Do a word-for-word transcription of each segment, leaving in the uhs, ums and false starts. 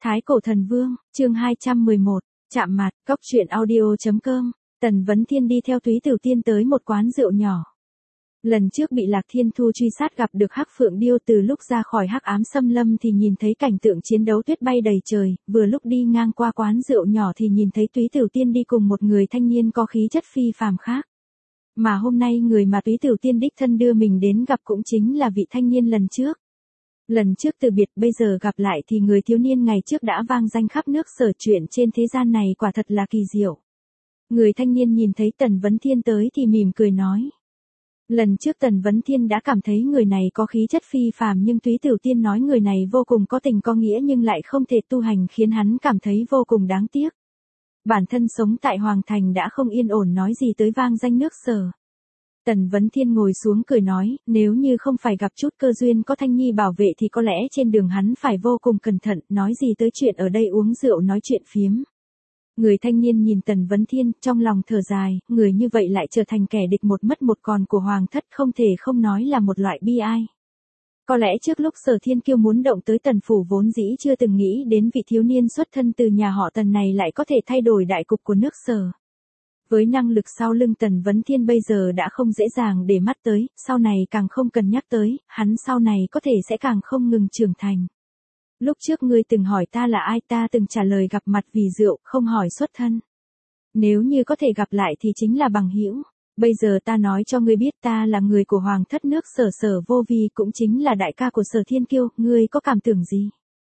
Thái Cổ Thần Vương, chương hai trăm mười một, chạm mặt, cóc truyện audio chấm com, Tần Vấn Thiên đi theo Túy Tử Tiên tới một quán rượu nhỏ. Lần trước bị Lạc Thiên Thu truy sát gặp được Hắc Phượng Điêu, từ lúc ra khỏi Hắc Ám Xâm Lâm thì nhìn thấy cảnh tượng chiến đấu tuyết bay đầy trời, vừa lúc đi ngang qua quán rượu nhỏ thì nhìn thấy Túy Tử Tiên đi cùng một người thanh niên có khí chất phi phàm khác. Mà hôm nay người mà Túy Tử Tiên đích thân đưa mình đến gặp cũng chính là vị thanh niên lần trước. Lần trước từ biệt bây giờ gặp lại thì người thiếu niên ngày trước đã vang danh khắp nước Sở, chuyện trên thế gian này quả thật là kỳ diệu. Người thanh niên nhìn thấy Tần Vấn Thiên tới thì mỉm cười nói. Lần trước Tần Vấn Thiên đã cảm thấy người này có khí chất phi phàm, nhưng Túy Tử Tiên nói người này vô cùng có tình có nghĩa nhưng lại không thể tu hành, khiến hắn cảm thấy vô cùng đáng tiếc. Bản thân sống tại Hoàng Thành đã không yên ổn nói gì tới vang danh nước Sở. Tần Vấn Thiên ngồi xuống cười nói, nếu như không phải gặp chút cơ duyên có Thanh Nhi bảo vệ thì có lẽ trên đường hắn phải vô cùng cẩn thận, nói gì tới chuyện ở đây uống rượu nói chuyện phiếm. Người thanh niên nhìn Tần Vấn Thiên, trong lòng thở dài, người như vậy lại trở thành kẻ địch một mất một còn của Hoàng thất, không thể không nói là một loại bi ai. Có lẽ trước lúc Sở Thiên Kiêu muốn động tới Tần phủ vốn dĩ chưa từng nghĩ đến vị thiếu niên xuất thân từ nhà họ Tần này lại có thể thay đổi đại cục của nước Sở. Với năng lực sau lưng Tần Vấn Thiên bây giờ đã không dễ dàng để mắt tới, sau này càng không cần nhắc tới, hắn sau này có thể sẽ càng không ngừng trưởng thành. Lúc trước ngươi từng hỏi ta là ai, ta từng trả lời gặp mặt vì rượu, không hỏi xuất thân. Nếu như có thể gặp lại thì chính là bằng hữu. Bây giờ ta nói cho ngươi biết ta là người của Hoàng thất nước Sở, Sở Vô Vi cũng chính là đại ca của Sở Thiên Kiêu, ngươi có cảm tưởng gì?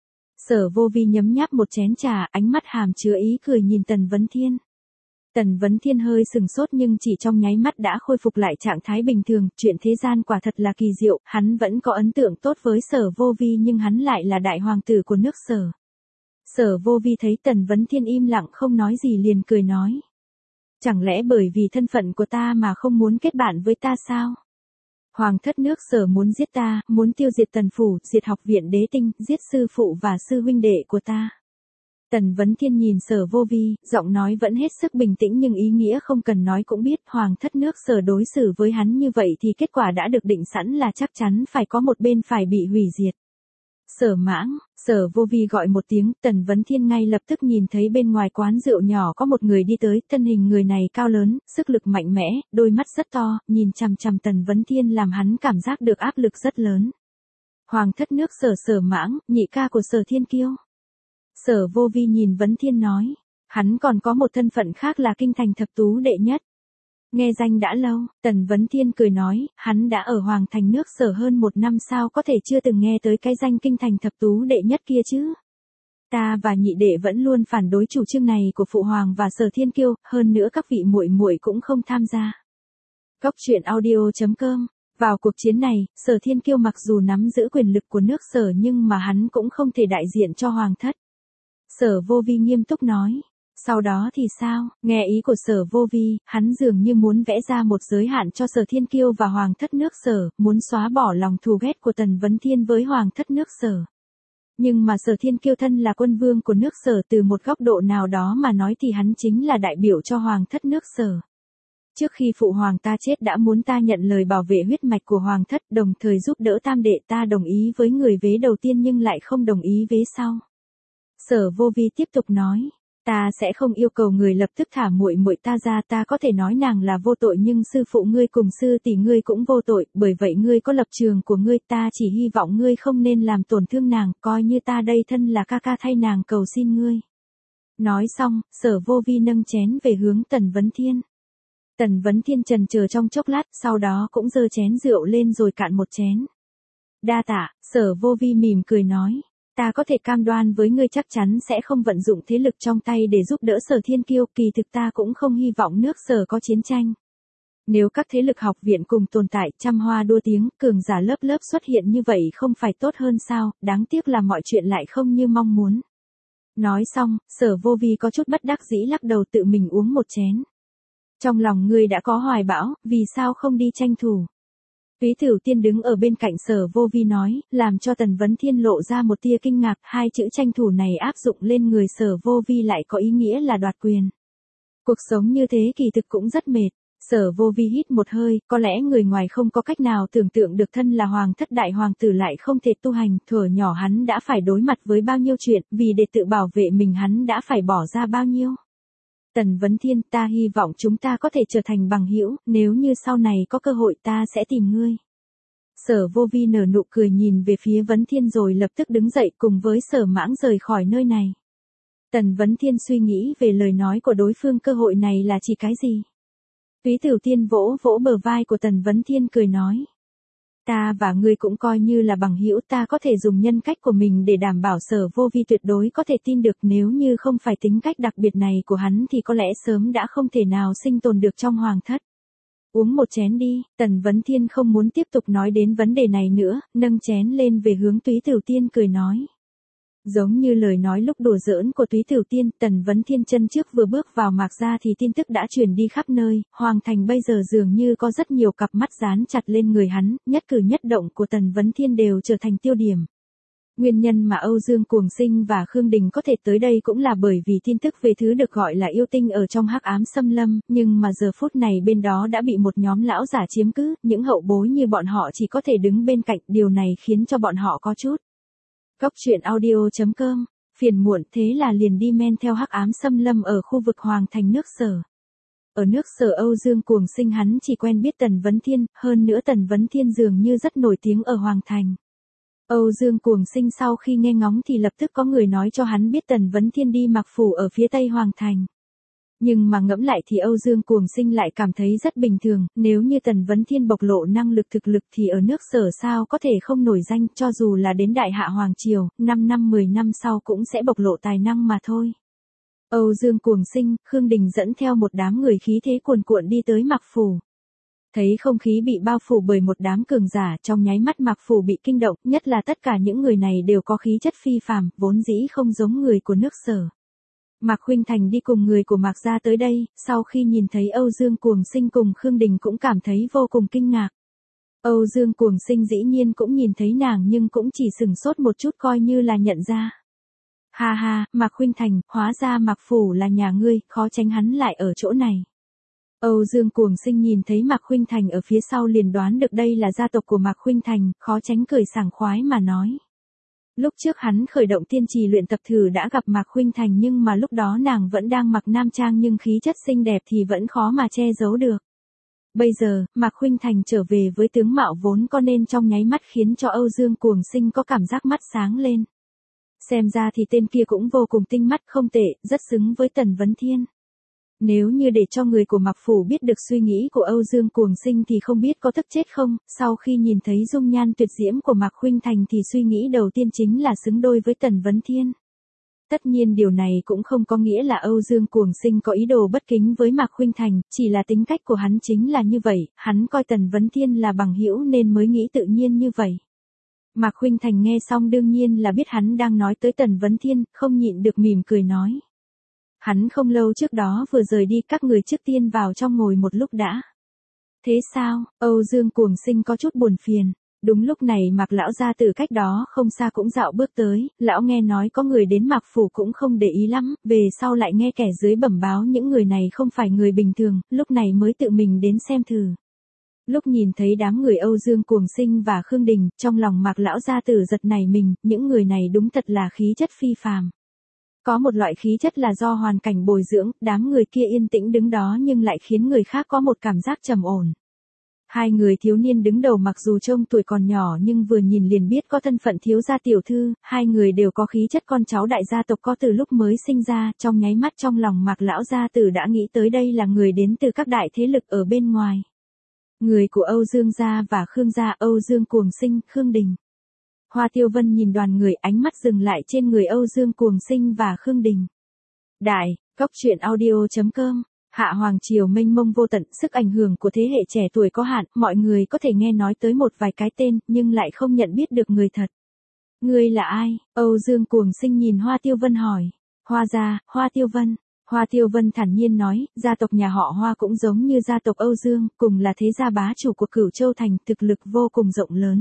Sở Vô Vi nhấm nháp một chén trà, ánh mắt hàm chứa ý cười nhìn Tần Vấn Thiên. Tần Vấn Thiên hơi sừng sốt nhưng chỉ trong nháy mắt đã khôi phục lại trạng thái bình thường, chuyện thế gian quả thật là kỳ diệu, hắn vẫn có ấn tượng tốt với Sở Vô Vi nhưng hắn lại là đại hoàng tử của nước Sở. Sở Vô Vi thấy Tần Vấn Thiên im lặng không nói gì liền cười nói. Chẳng lẽ bởi vì thân phận của ta mà không muốn kết bạn với ta sao? Hoàng thất nước Sở muốn giết ta, muốn tiêu diệt Tần phủ, diệt học viện Đế Tinh, giết sư phụ và sư huynh đệ của ta. Tần Vấn Thiên nhìn Sở Vô Vi, giọng nói vẫn hết sức bình tĩnh nhưng ý nghĩa không cần nói cũng biết, Hoàng thất nước Sở đối xử với hắn như vậy thì kết quả đã được định sẵn là chắc chắn phải có một bên phải bị hủy diệt. Sở Mãng, Sở Vô Vi gọi một tiếng, Tần Vấn Thiên ngay lập tức nhìn thấy bên ngoài quán rượu nhỏ có một người đi tới, thân hình người này cao lớn, sức lực mạnh mẽ, đôi mắt rất to, nhìn chằm chằm Tần Vấn Thiên làm hắn cảm giác được áp lực rất lớn. Hoàng thất nước Sở, Sở Mãng, nhị ca của Sở Thiên Kiêu. Sở Vô Vi nhìn Vấn Thiên nói, hắn còn có một thân phận khác là kinh thành thập tú đệ nhất. Nghe danh đã lâu, Tần Vấn Thiên cười nói, hắn đã ở Hoàng thành nước Sở hơn một năm sao có thể chưa từng nghe tới cái danh kinh thành thập tú đệ nhất kia chứ. Ta và nhị đệ vẫn luôn phản đối chủ trương này của Phụ Hoàng và Sở Thiên Kiêu, hơn nữa các vị muội muội cũng không tham gia. Cóc truyện audio chấm com. Vào cuộc chiến này, Sở Thiên Kiêu mặc dù nắm giữ quyền lực của nước Sở nhưng mà hắn cũng không thể đại diện cho Hoàng thất. Sở Vô Vi nghiêm túc nói. Sau đó thì sao? Nghe ý của Sở Vô Vi, hắn dường như muốn vẽ ra một giới hạn cho Sở Thiên Kiêu và Hoàng thất nước Sở, muốn xóa bỏ lòng thù ghét của Tần Vấn Thiên với Hoàng thất nước Sở. Nhưng mà Sở Thiên Kiêu thân là quân vương của nước Sở, từ một góc độ nào đó mà nói thì hắn chính là đại biểu cho Hoàng thất nước Sở. Trước khi phụ hoàng ta chết đã muốn ta nhận lời bảo vệ huyết mạch của Hoàng thất, đồng thời giúp đỡ tam đệ, ta đồng ý với người vế đầu tiên nhưng lại không đồng ý vế sau. Sở Vô Vi tiếp tục nói, ta sẽ không yêu cầu người lập tức thả muội muội ta ra, ta có thể nói nàng là vô tội nhưng sư phụ ngươi cùng sư tỷ ngươi cũng vô tội, bởi vậy ngươi có lập trường của ngươi, ta chỉ hy vọng ngươi không nên làm tổn thương nàng, coi như ta đây thân là ca ca thay nàng cầu xin ngươi. Nói xong, Sở Vô Vi nâng chén về hướng Tần Vấn Thiên. Tần Vấn Thiên chần chờ trong chốc lát, sau đó cũng giơ chén rượu lên rồi cạn một chén. Đa tạ, Sở Vô Vi mỉm cười nói. Ta có thể cam đoan với ngươi chắc chắn sẽ không vận dụng thế lực trong tay để giúp đỡ Sở Thiên Kiêu, kỳ thực ta cũng không hy vọng nước Sở có chiến tranh. Nếu các thế lực học viện cùng tồn tại, trăm hoa đua tiếng, cường giả lớp lớp xuất hiện như vậy không phải tốt hơn sao, đáng tiếc là mọi chuyện lại không như mong muốn. Nói xong, Sở Vô Vi có chút bất đắc dĩ lắc đầu tự mình uống một chén. Trong lòng ngươi đã có hoài bão, vì sao không đi tranh thủ? Túy Tử Tiên đứng ở bên cạnh Sở Vô Vi nói, làm cho Tần Vấn Thiên lộ ra một tia kinh ngạc, hai chữ tranh thủ này áp dụng lên người Sở Vô Vi lại có ý nghĩa là đoạt quyền. Cuộc sống như thế kỳ thực cũng rất mệt, Sở Vô Vi hít một hơi, có lẽ người ngoài không có cách nào tưởng tượng được thân là hoàng thất đại hoàng tử lại không thể tu hành, thuở nhỏ hắn đã phải đối mặt với bao nhiêu chuyện, vì để tự bảo vệ mình hắn đã phải bỏ ra bao nhiêu. Tần Vấn Thiên, ta hy vọng chúng ta có thể trở thành bằng hữu, nếu như sau này có cơ hội ta sẽ tìm ngươi. Sở Vô Vi nở nụ cười nhìn về phía Vấn Thiên rồi lập tức đứng dậy cùng với Sở Mãng rời khỏi nơi này. Tần Vấn Thiên suy nghĩ về lời nói của đối phương, cơ hội này là chỉ cái gì? Túy Tiểu Tiên vỗ vỗ bờ vai của Tần Vấn Thiên cười nói. Ta và ngươi cũng coi như là bằng hữu, ta có thể dùng nhân cách của mình để đảm bảo Sở Vô Vi tuyệt đối có thể tin được, nếu như không phải tính cách đặc biệt này của hắn thì có lẽ sớm đã không thể nào sinh tồn được trong hoàng thất. Uống một chén đi, Tần Vấn Thiên không muốn tiếp tục nói đến vấn đề này nữa, nâng chén lên về hướng Túy Tiểu Tiên cười nói. Giống như lời nói lúc đùa giỡn của Túy Tiểu Tiên, Tần Vấn Thiên chân trước vừa bước vào Mạc gia thì tin tức đã truyền đi khắp nơi, Hoàng thành bây giờ dường như có rất nhiều cặp mắt dán chặt lên người hắn, nhất cử nhất động của Tần Vấn Thiên đều trở thành tiêu điểm. Nguyên nhân mà Âu Dương Cuồng Sinh và Khương Đình có thể tới đây cũng là bởi vì tin tức về thứ được gọi là yêu tinh ở trong hắc ám xâm lâm, nhưng mà giờ phút này bên đó đã bị một nhóm lão giả chiếm cứ, những hậu bối như bọn họ chỉ có thể đứng bên cạnh, điều này khiến cho bọn họ có chút. Cốc truyện audio chấm com, phiền muộn, thế là liền đi men theo hắc ám xâm lâm ở khu vực Hoàng thành nước Sở. Ở nước Sở Âu Dương Cuồng Sinh hắn chỉ quen biết Tần Vấn Thiên, hơn nữa Tần Vấn Thiên dường như rất nổi tiếng ở Hoàng thành. Âu Dương Cuồng Sinh sau khi nghe ngóng thì lập tức có người nói cho hắn biết Tần Vấn Thiên đi mặc phủ ở phía tây Hoàng thành. Nhưng mà ngẫm lại thì Âu Dương Cuồng Sinh lại cảm thấy rất bình thường, nếu như Tần Vấn Thiên bộc lộ năng lực thực lực thì ở nước Sở sao có thể không nổi danh, cho dù là đến Đại Hạ Hoàng Triều, năm năm mười năm sau cũng sẽ bộc lộ tài năng mà thôi. Âu Dương Cuồng Sinh, Khương Đình dẫn theo một đám người khí thế cuồn cuộn đi tới Mạc Phủ. Thấy không khí bị bao phủ bởi một đám cường giả, trong nháy mắt Mạc Phủ bị kinh động, nhất là tất cả những người này đều có khí chất phi phàm, vốn dĩ không giống người của nước Sở. Mạc Khuynh Thành đi cùng người của Mạc gia tới đây, sau khi nhìn thấy Âu Dương Cuồng Sinh cùng Khương Đình cũng cảm thấy vô cùng kinh ngạc. Âu Dương Cuồng Sinh dĩ nhiên cũng nhìn thấy nàng nhưng cũng chỉ sừng sốt một chút coi như là nhận ra. Ha ha, Mạc Khuynh Thành, hóa ra Mạc Phủ là nhà ngươi, khó tránh hắn lại ở chỗ này. Âu Dương Cuồng Sinh nhìn thấy Mạc Khuynh Thành ở phía sau liền đoán được đây là gia tộc của Mạc Khuynh Thành, khó tránh cười sảng khoái mà nói. Lúc trước hắn khởi động tiên trì luyện tập thử đã gặp Mạc Khuynh Thành nhưng mà lúc đó nàng vẫn đang mặc nam trang nhưng khí chất xinh đẹp thì vẫn khó mà che giấu được. Bây giờ, Mạc Khuynh Thành trở về với tướng mạo vốn có nên trong nháy mắt khiến cho Âu Dương Cuồng Sinh có cảm giác mắt sáng lên. Xem ra thì tên kia cũng vô cùng tinh mắt, không tệ, rất xứng với Tần Vấn Thiên. Nếu như để cho người của Mạc Phủ biết được suy nghĩ của Âu Dương Cuồng Sinh thì không biết có tức chết không, sau khi nhìn thấy dung nhan tuyệt diễm của Mạc Khuynh Thành thì suy nghĩ đầu tiên chính là xứng đôi với Tần Vấn Thiên. Tất nhiên điều này cũng không có nghĩa là Âu Dương Cuồng Sinh có ý đồ bất kính với Mạc Khuynh Thành, chỉ là tính cách của hắn chính là như vậy, hắn coi Tần Vấn Thiên là bằng hữu nên mới nghĩ tự nhiên như vậy. Mạc Khuynh Thành nghe xong đương nhiên là biết hắn đang nói tới Tần Vấn Thiên, không nhịn được mỉm cười nói. Hắn không lâu trước đó vừa rời đi, các người trước tiên vào trong ngồi một lúc đã. Thế sao? Âu Dương Cuồng Sinh có chút buồn phiền. Đúng lúc này Mạc lão gia từ cách đó không xa cũng dạo bước tới, lão nghe nói có người đến Mạc Phủ cũng không để ý lắm, về sau lại nghe kẻ dưới bẩm báo những người này không phải người bình thường, lúc này mới tự mình đến xem thử. Lúc nhìn thấy đám người Âu Dương Cuồng Sinh và Khương Đình, trong lòng Mạc lão gia tử giật nảy mình, những người này đúng thật là khí chất phi phàm. Có một loại khí chất là do hoàn cảnh bồi dưỡng, đám người kia yên tĩnh đứng đó nhưng lại khiến người khác có một cảm giác trầm ổn. Hai người thiếu niên đứng đầu mặc dù trông tuổi còn nhỏ nhưng vừa nhìn liền biết có thân phận thiếu gia tiểu thư, hai người đều có khí chất con cháu đại gia tộc có từ lúc mới sinh ra, trong nháy mắt trong lòng Mạc lão gia tử đã nghĩ tới đây là người đến từ các đại thế lực ở bên ngoài. Người của Âu Dương gia và Khương gia, Âu Dương Cuồng Sinh, Khương Đình. Hoa Tiêu Vân nhìn đoàn người, ánh mắt dừng lại trên người Âu Dương Cuồng Sinh và Khương Đình. Đại, Cốc truyện audio chấm com, Hạ Hoàng Triều mênh mông vô tận, sức ảnh hưởng của thế hệ trẻ tuổi có hạn, mọi người có thể nghe nói tới một vài cái tên, nhưng lại không nhận biết được người thật. Ngươi là ai? Âu Dương Cuồng Sinh nhìn Hoa Tiêu Vân hỏi. Hoa gia, Hoa Tiêu Vân. Hoa Tiêu Vân thản nhiên nói, gia tộc nhà họ Hoa cũng giống như gia tộc Âu Dương, cùng là thế gia bá chủ của Cửu Châu Thành, thực lực vô cùng rộng lớn.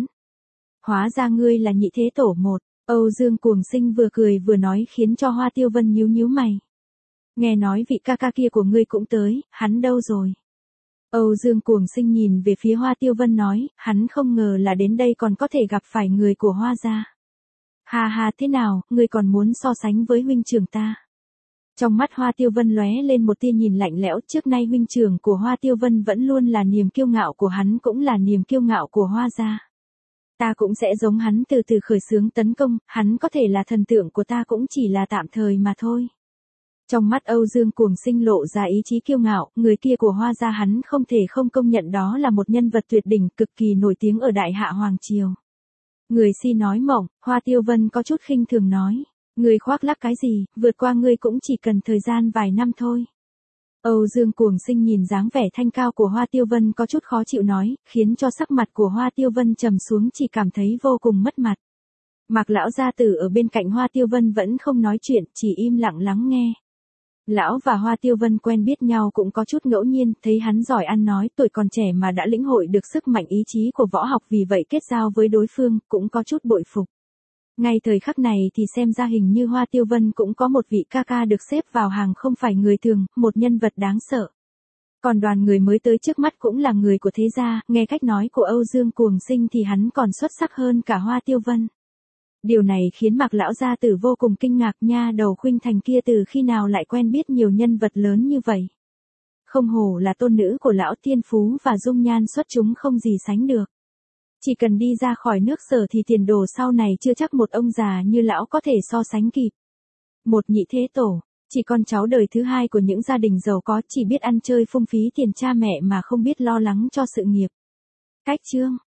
Hóa ra ngươi là nhị thế tổ một, Âu Dương Cuồng Sinh vừa cười vừa nói khiến cho Hoa Tiêu Vân nhíu nhíu mày. Nghe nói vị ca ca kia của ngươi cũng tới, hắn đâu rồi? Âu Dương Cuồng Sinh nhìn về phía Hoa Tiêu Vân nói, hắn không ngờ là đến đây còn có thể gặp phải người của Hoa gia. Ha ha, thế nào, ngươi còn muốn so sánh với huynh trưởng ta? Trong mắt Hoa Tiêu Vân lóe lên một tia nhìn lạnh lẽo, trước nay huynh trưởng của Hoa Tiêu Vân vẫn luôn là niềm kiêu ngạo của hắn, cũng là niềm kiêu ngạo của Hoa gia. Ta cũng sẽ giống hắn từ từ khởi xướng tấn công, hắn có thể là thần tượng của ta cũng chỉ là tạm thời mà thôi. Trong mắt Âu Dương Cuồng Sinh lộ ra ý chí kiêu ngạo, người kia của Hoa gia hắn không thể không công nhận đó là một nhân vật tuyệt đỉnh, cực kỳ nổi tiếng ở Đại Hạ Hoàng Triều. Người si nói mộng, Hoa Tiêu Vân có chút khinh thường nói. Người khoác lác cái gì, vượt qua ngươi cũng chỉ cần thời gian vài năm thôi. Âu Dương Cuồng Sinh nhìn dáng vẻ thanh cao của Hoa Tiêu Vân có chút khó chịu nói, khiến cho sắc mặt của Hoa Tiêu Vân trầm xuống, chỉ cảm thấy vô cùng mất mặt. Mạc lão gia tử ở bên cạnh Hoa Tiêu Vân vẫn không nói chuyện, chỉ im lặng lắng nghe. Lão và Hoa Tiêu Vân quen biết nhau cũng có chút ngẫu nhiên, thấy hắn giỏi ăn nói, tuổi còn trẻ mà đã lĩnh hội được sức mạnh ý chí của võ học, vì vậy kết giao với đối phương, cũng có chút bội phục. Ngay thời khắc này thì xem ra hình như Hoa Tiêu Vân cũng có một vị ca ca được xếp vào hàng không phải người thường, một nhân vật đáng sợ. Còn đoàn người mới tới trước mắt cũng là người của thế gia, nghe cách nói của Âu Dương Cuồng Sinh thì hắn còn xuất sắc hơn cả Hoa Tiêu Vân. Điều này khiến Mạc lão gia tử vô cùng kinh ngạc, nha đầu Khuynh Thành kia từ khi nào lại quen biết nhiều nhân vật lớn như vậy. Không hổ là tôn nữ của lão, thiên phú và dung nhan xuất chúng không gì sánh được. Chỉ cần đi ra khỏi nước Sở thì tiền đồ sau này chưa chắc một ông già như lão có thể so sánh kịp. Một nhị thế tổ, chỉ con cháu đời thứ hai của những gia đình giàu có, chỉ biết ăn chơi phung phí tiền cha mẹ mà không biết lo lắng cho sự nghiệp. Cách chương